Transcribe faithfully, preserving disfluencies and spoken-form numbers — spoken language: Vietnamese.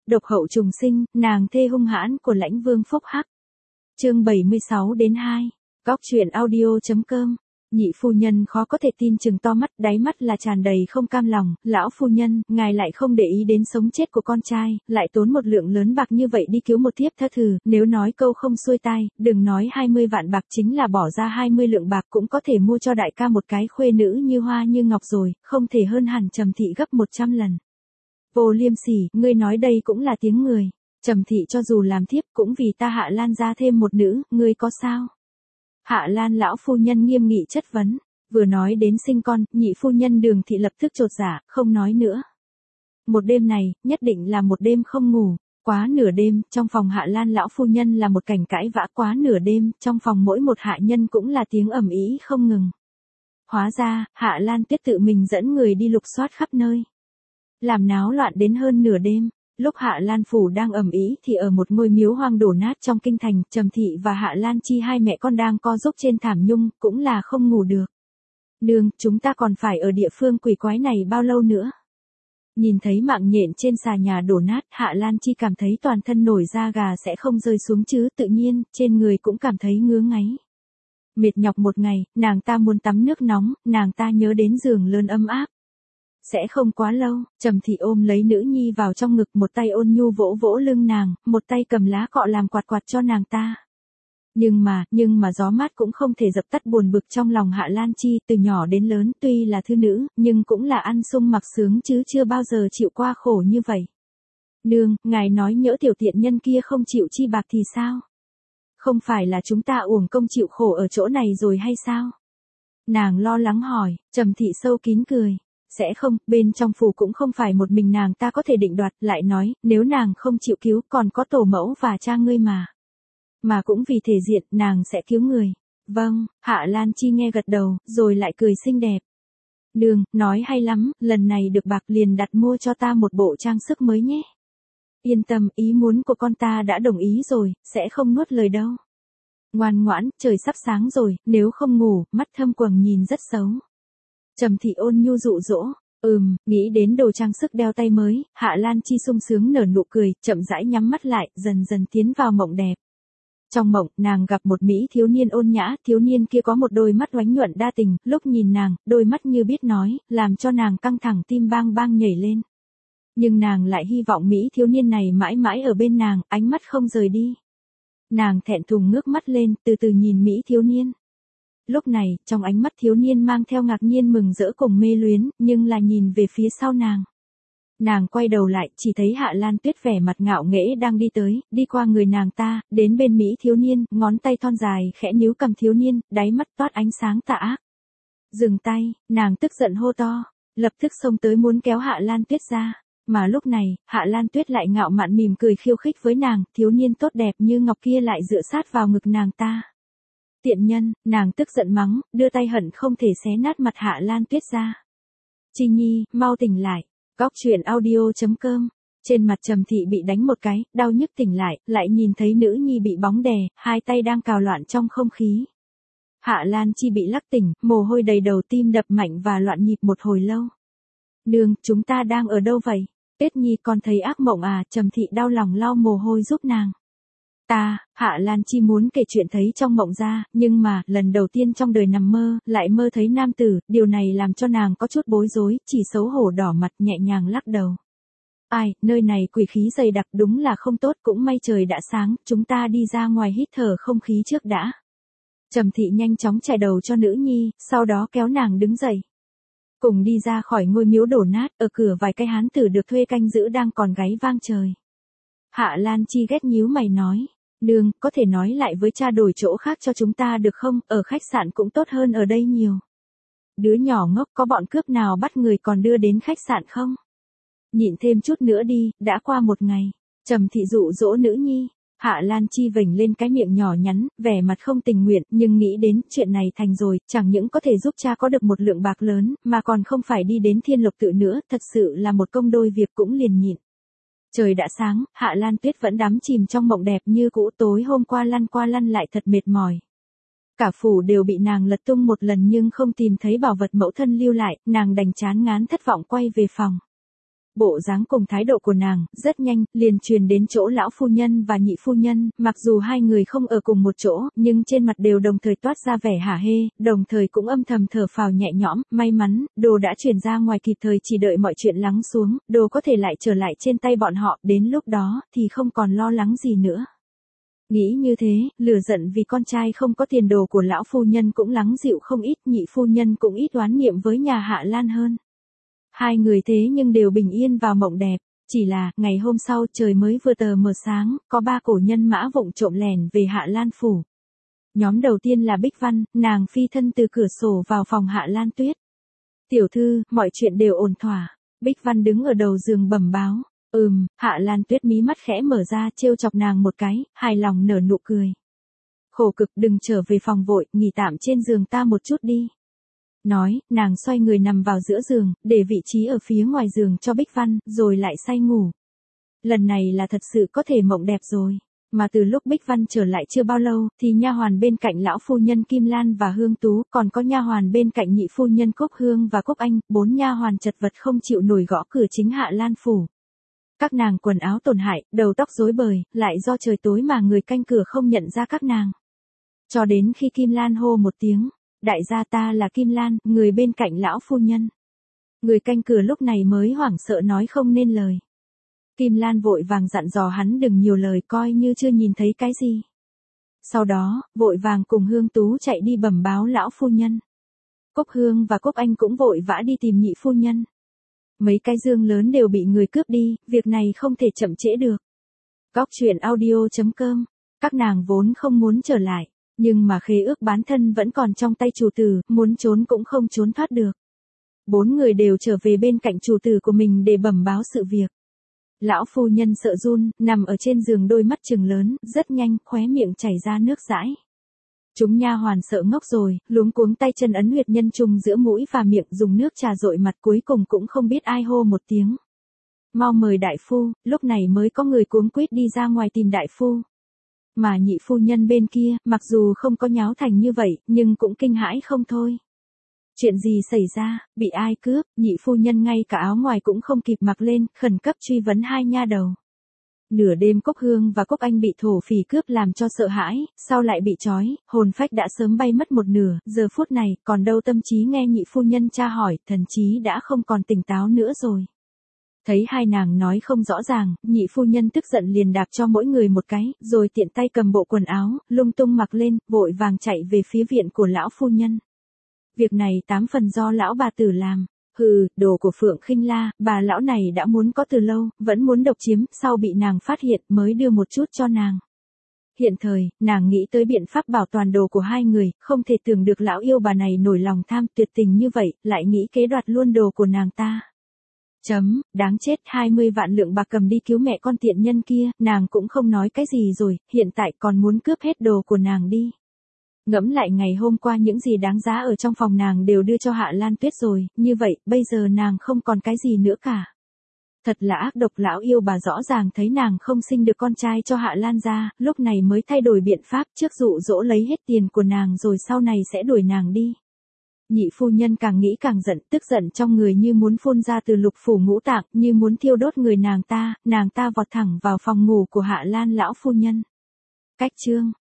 Độc hậu trùng sinh, nàng thê hung hãn của Lãnh Vương Phúc Hắc. Chương bảy mươi sáu đến hai. Góc truyện audio.com. Nhị phu nhân khó có thể tin chừng to mắt, đáy mắt là tràn đầy không cam lòng. Lão phu nhân, ngài lại không để ý đến sống chết của con trai, lại tốn một lượng lớn bạc như vậy đi cứu một thiếp thơ thử, nếu nói câu không xuôi tai, đừng nói hai mươi vạn bạc, chính là bỏ ra hai mươi lượng bạc cũng có thể mua cho đại ca một cái khuê nữ như hoa như ngọc rồi, không thể hơn hẳn Trầm thị gấp một trăm lần. Vô liêm sỉ, ngươi nói đây cũng là tiếng người. Trầm thị cho dù làm thiếp cũng vì ta Hạ Lan ra thêm một nữ, ngươi có sao? Hạ Lan lão phu nhân nghiêm nghị chất vấn, vừa nói đến sinh con, nhị phu nhân Đường thị lập tức chột dạ, không nói nữa. Một đêm này, nhất định là một đêm không ngủ, quá nửa đêm, trong phòng Hạ Lan lão phu nhân là một cảnh cãi vã, quá nửa đêm, trong phòng mỗi một hạ nhân cũng là tiếng ầm ĩ không ngừng. Hóa ra, Hạ Lan Tuyết tự mình dẫn người đi lục soát khắp nơi, làm náo loạn đến hơn nửa đêm. Lúc Hạ Lan phủ đang ầm ĩ thì ở một ngôi miếu hoang đổ nát trong kinh thành, Trầm thị và Hạ Lan Chi hai mẹ con đang co giúp trên thảm nhung, cũng là không ngủ được. Nương, chúng ta còn phải ở địa phương quỷ quái này bao lâu nữa? Nhìn thấy mạng nhện trên xà nhà đổ nát, Hạ Lan Chi cảm thấy toàn thân nổi da gà sẽ không rơi xuống chứ, tự nhiên, trên người cũng cảm thấy ngứa ngáy. Mệt nhọc một ngày, nàng ta muốn tắm nước nóng, nàng ta nhớ đến giường lớn ấm áp. Sẽ không quá lâu, Trầm thị ôm lấy nữ nhi vào trong ngực, một tay ôn nhu vỗ vỗ lưng nàng, một tay cầm lá cọ làm quạt quạt cho nàng ta. Nhưng mà, nhưng mà gió mát cũng không thể dập tắt buồn bực trong lòng Hạ Lan Chi, từ nhỏ đến lớn tuy là thư nữ, nhưng cũng là ăn sung mặc sướng chứ chưa bao giờ chịu qua khổ như vậy. Nương, ngài nói nhỡ tiểu tiện nhân kia không chịu chi bạc thì sao? Không phải là chúng ta uổng công chịu khổ ở chỗ này rồi hay sao? Nàng lo lắng hỏi. Trầm thị sâu kín cười. Sẽ không, bên trong phủ cũng không phải một mình nàng ta có thể định đoạt, lại nói, nếu nàng không chịu cứu còn có tổ mẫu và cha ngươi mà. Mà cũng vì thể diện, nàng sẽ cứu người. Vâng, Hạ Lan Chi nghe gật đầu, rồi lại cười xinh đẹp. Nương, nói hay lắm, lần này được bạc liền đặt mua cho ta một bộ trang sức mới nhé. Yên tâm, ý muốn của con ta đã đồng ý rồi, sẽ không nuốt lời đâu. Ngoan ngoãn, trời sắp sáng rồi, nếu không ngủ, mắt thâm quầng nhìn rất xấu. Trầm thị ôn nhu dụ dỗ, ừm, nghĩ đến đồ trang sức đeo tay mới, Hạ Lan Chi sung sướng nở nụ cười, chậm rãi nhắm mắt lại, dần dần tiến vào mộng đẹp. Trong mộng, nàng gặp một mỹ thiếu niên ôn nhã, thiếu niên kia có một đôi mắt oánh nhuận đa tình, lúc nhìn nàng, đôi mắt như biết nói, làm cho nàng căng thẳng tim bang bang nhảy lên. Nhưng nàng lại hy vọng mỹ thiếu niên này mãi mãi ở bên nàng, ánh mắt không rời đi. Nàng thẹn thùng ngước mắt lên, từ từ nhìn mỹ thiếu niên. Lúc này, trong ánh mắt thiếu niên mang theo ngạc nhiên mừng rỡ cùng mê luyến, nhưng là nhìn về phía sau nàng. Nàng quay đầu lại, chỉ thấy Hạ Lan Tuyết vẻ mặt ngạo nghễ đang đi tới, đi qua người nàng ta, đến bên mỹ thiếu niên, ngón tay thon dài khẽ níu cầm thiếu niên, đáy mắt toát ánh sáng tà ác. Dừng tay, nàng tức giận hô to, lập tức xông tới muốn kéo Hạ Lan Tuyết ra. Mà lúc này, Hạ Lan Tuyết lại ngạo mạn mỉm cười khiêu khích với nàng, thiếu niên tốt đẹp như ngọc kia lại dựa sát vào ngực nàng ta. Tiện nhân, nàng tức giận mắng, đưa tay hận không thể xé nát mặt Hạ Lan Tuyết ra. Chi Nhi, mau tỉnh lại. Góc truyện audio.com. Trên mặt Trầm thị bị đánh một cái, đau nhức tỉnh lại, lại nhìn thấy nữ nhi bị bóng đè, hai tay đang cào loạn trong không khí. Hạ Lan Chi bị lắc tỉnh, mồ hôi đầy đầu, tim đập mạnh và loạn nhịp một hồi lâu. Nương, chúng ta đang ở đâu vậy? Tuyết Nhi, con thấy ác mộng à? Trầm thị đau lòng lau mồ hôi giúp nàng. Ta, Hạ Lan Chi muốn kể chuyện thấy trong mộng ra, nhưng mà, lần đầu tiên trong đời nằm mơ, lại mơ thấy nam tử, điều này làm cho nàng có chút bối rối, chỉ xấu hổ đỏ mặt nhẹ nhàng lắc đầu. Ai, nơi này quỷ khí dày đặc đúng là không tốt, cũng may trời đã sáng, chúng ta đi ra ngoài hít thở không khí trước đã. Trầm thị nhanh chóng chải đầu cho nữ nhi, sau đó kéo nàng đứng dậy. Cùng đi ra khỏi ngôi miếu đổ nát, ở cửa vài cái hán tử được thuê canh giữ đang còn gáy vang trời. Hạ Lan Chi ghét nhíu mày nói. Nương, có thể nói lại với cha đổi chỗ khác cho chúng ta được không, ở khách sạn cũng tốt hơn ở đây nhiều. Đứa nhỏ ngốc, có bọn cướp nào bắt người còn đưa đến khách sạn không? Nhịn thêm chút nữa đi, đã qua một ngày. Trầm thị dụ dỗ nữ nhi. Hạ Lan Chi vểnh lên cái miệng nhỏ nhắn, vẻ mặt không tình nguyện, nhưng nghĩ đến chuyện này thành rồi, chẳng những có thể giúp cha có được một lượng bạc lớn, mà còn không phải đi đến Thiên Lộc Tự nữa, thật sự là một công đôi việc, cũng liền nhịn. Trời đã sáng, Hạ Lan Tuyết vẫn đắm chìm trong mộng đẹp như cũ, tối hôm qua lăn qua lăn lại thật mệt mỏi. Cả phủ đều bị nàng lật tung một lần nhưng không tìm thấy bảo vật mẫu thân lưu lại, nàng đành chán ngán thất vọng quay về phòng. bộ dáng cùng thái độ của nàng, rất nhanh, liền truyền đến chỗ lão phu nhân và nhị phu nhân, mặc dù hai người không ở cùng một chỗ, nhưng trên mặt đều đồng thời toát ra vẻ hả hê, đồng thời cũng âm thầm thở phào nhẹ nhõm, may mắn, đồ đã chuyển ra ngoài kịp thời chỉ đợi mọi chuyện lắng xuống, đồ có thể lại trở lại trên tay bọn họ, đến lúc đó, thì không còn lo lắng gì nữa. Nghĩ như thế, lửa giận vì con trai không có tiền đồ của lão phu nhân cũng lắng dịu không ít, nhị phu nhân cũng ít oán niệm với nhà Hạ Lan hơn. Hai người thế nhưng đều bình yên vào mộng đẹp, chỉ là, ngày hôm sau trời mới vừa tờ mờ sáng, có ba cổ nhân mã vụng trộm lẻn về Hạ Lan phủ. Nhóm đầu tiên là Bích Văn, nàng phi thân từ cửa sổ vào phòng Hạ Lan Tuyết. Tiểu thư, mọi chuyện đều ổn thỏa. Bích Văn đứng ở đầu giường bẩm báo. Ừm, Hạ Lan Tuyết mí mắt khẽ mở ra trêu chọc nàng một cái, hài lòng nở nụ cười. Khổ cực đừng trở về phòng vội, nghỉ tạm trên giường ta một chút đi. Nói, nàng xoay người nằm vào giữa giường, để vị trí ở phía ngoài giường cho Bích Văn, rồi lại say ngủ. Lần này là thật sự có thể mộng đẹp rồi. Mà từ lúc Bích Văn trở lại chưa bao lâu, thì nha hoàn bên cạnh lão phu nhân Kim Lan và Hương Tú, còn có nha hoàn bên cạnh nhị phu nhân Cúc Hương và Cúc Anh, bốn nha hoàn chật vật không chịu nổi gõ cửa chính Hạ Lan phủ. Các nàng quần áo tổn hại, đầu tóc rối bời, lại do trời tối mà người canh cửa không nhận ra các nàng. Cho đến khi Kim Lan hô một tiếng, đại gia ta là Kim Lan, người bên cạnh lão phu nhân. Người canh cửa lúc này mới hoảng sợ nói không nên lời. Kim Lan vội vàng dặn dò hắn đừng nhiều lời coi như chưa nhìn thấy cái gì. Sau đó, vội vàng cùng Hương Tú chạy đi bẩm báo lão phu nhân. Cúc Hương và Cúc Anh cũng vội vã đi tìm nhị phu nhân. Mấy cái dương lớn đều bị người cướp đi, việc này không thể chậm trễ được. Góc truyện audio chấm com, các nàng vốn không muốn trở lại, nhưng mà khế ước bán thân vẫn còn trong tay chủ tử, muốn trốn cũng không trốn thoát được. Bốn người đều trở về bên cạnh chủ tử của mình để bẩm báo sự việc. Lão phu nhân sợ run, nằm ở trên giường đôi mắt trừng lớn, rất nhanh, khóe miệng chảy ra nước dãi. Chúng nha hoàn sợ ngốc rồi, luống cuống tay chân ấn huyệt nhân trùng giữa mũi và miệng dùng nước trà dội mặt cuối cùng cũng không biết ai hô một tiếng. Mau mời đại phu, lúc này mới có người cuống quýt đi ra ngoài tìm đại phu. Mà nhị phu nhân bên kia, mặc dù không có nháo thành như vậy, nhưng cũng kinh hãi không thôi. Chuyện gì xảy ra, bị ai cướp, nhị phu nhân ngay cả áo ngoài cũng không kịp mặc lên, khẩn cấp truy vấn hai nha đầu. Nửa đêm Cúc Hương và Cúc Anh bị thổ phỉ cướp làm cho sợ hãi, sau lại bị trói, hồn phách đã sớm bay mất một nửa, giờ phút này, còn đâu tâm trí nghe nhị phu nhân tra hỏi, thần trí đã không còn tỉnh táo nữa rồi. Thấy hai nàng nói không rõ ràng, nhị phu nhân tức giận liền đạp cho mỗi người một cái, rồi tiện tay cầm bộ quần áo, lung tung mặc lên, vội vàng chạy về phía viện của lão phu nhân. Việc này tám phần do lão bà tử làm. Hừ, đồ của Phượng Khinh La, bà lão này đã muốn có từ lâu, vẫn muốn độc chiếm, sau bị nàng phát hiện mới đưa một chút cho nàng. Hiện thời, nàng nghĩ tới biện pháp bảo toàn đồ của hai người, không thể tưởng được lão yêu bà này nổi lòng tham tuyệt tình như vậy, lại nghĩ kế đoạt luôn đồ của nàng ta. Chấm, đáng chết, hai mươi vạn lượng bạc cầm đi cứu mẹ con tiện nhân kia, nàng cũng không nói cái gì rồi, hiện tại còn muốn cướp hết đồ của nàng đi. Ngẫm lại ngày hôm qua những gì đáng giá ở trong phòng nàng đều đưa cho Hạ Lan Tuyết rồi, như vậy, bây giờ nàng không còn cái gì nữa cả. Thật là ác độc, lão yêu bà rõ ràng thấy nàng không sinh được con trai cho Hạ Lan ra, lúc này mới thay đổi biện pháp, trước dụ dỗ lấy hết tiền của nàng rồi sau này sẽ đuổi nàng đi. Nhị phu nhân càng nghĩ càng giận, tức giận trong người như muốn phun ra từ lục phủ ngũ tạng, như muốn thiêu đốt người nàng ta, nàng ta vọt thẳng vào phòng ngủ của Hạ Lan lão phu nhân. Cách chương